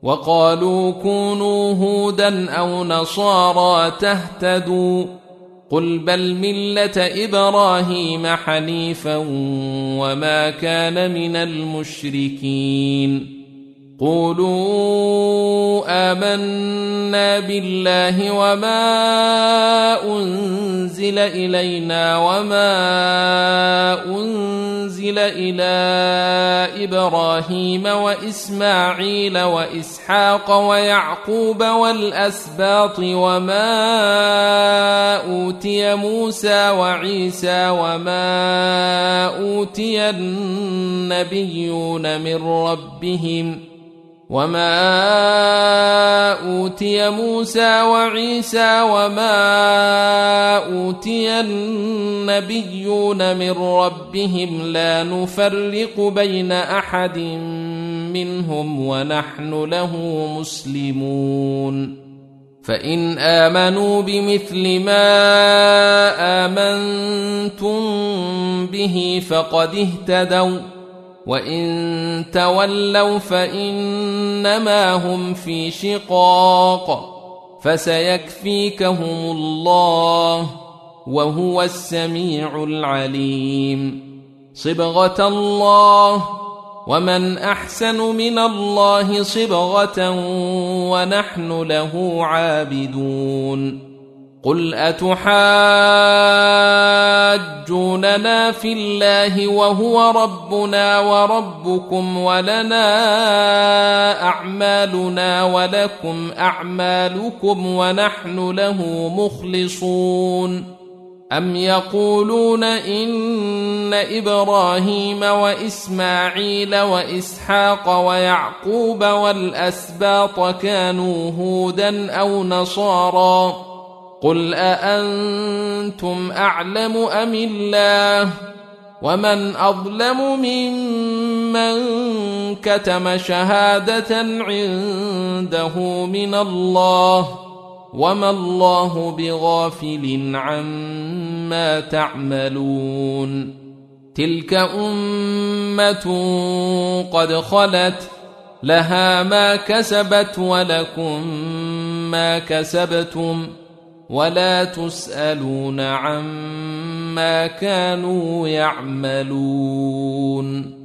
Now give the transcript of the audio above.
وقالوا كونوا هودا أو نصارى تهتدوا قل بل ملة إبراهيم حنيفا وما كان من المشركين قولوا آمنا بالله وما أنزل إلينا وما أنزل إلى إبراهيم وإسماعيل وإسحاق ويعقوب والأسباط وما أوتي موسى وعيسى وما أوتي النبيون من ربهم لا نفرق بين أحد منهم ونحن له مسلمون فإن آمنوا بمثل ما آمنتم به فقد اهتدوا وإن تولوا فإنما هم في شقاق فسيكفيكهم الله وهو السميع العليم صبغة الله ومن أحسن من الله صبغة ونحن له عابدون قل أتحاجوننا في الله وهو ربنا وربكم ولنا أعمالنا ولكم أعمالكم ونحن له مخلصون أم يقولون إن إبراهيم وإسماعيل وإسحاق ويعقوب والأسباط كانوا هودا أو نصارى قل أأنتم أعلم أم الله ومن أظلم ممن كتم شهادة عنده من الله وما الله بغافل عما تعملون تلك أمة قد خلت لها ما كسبت ولكم ما كسبتم ولا تسألون عما كانوا يعملون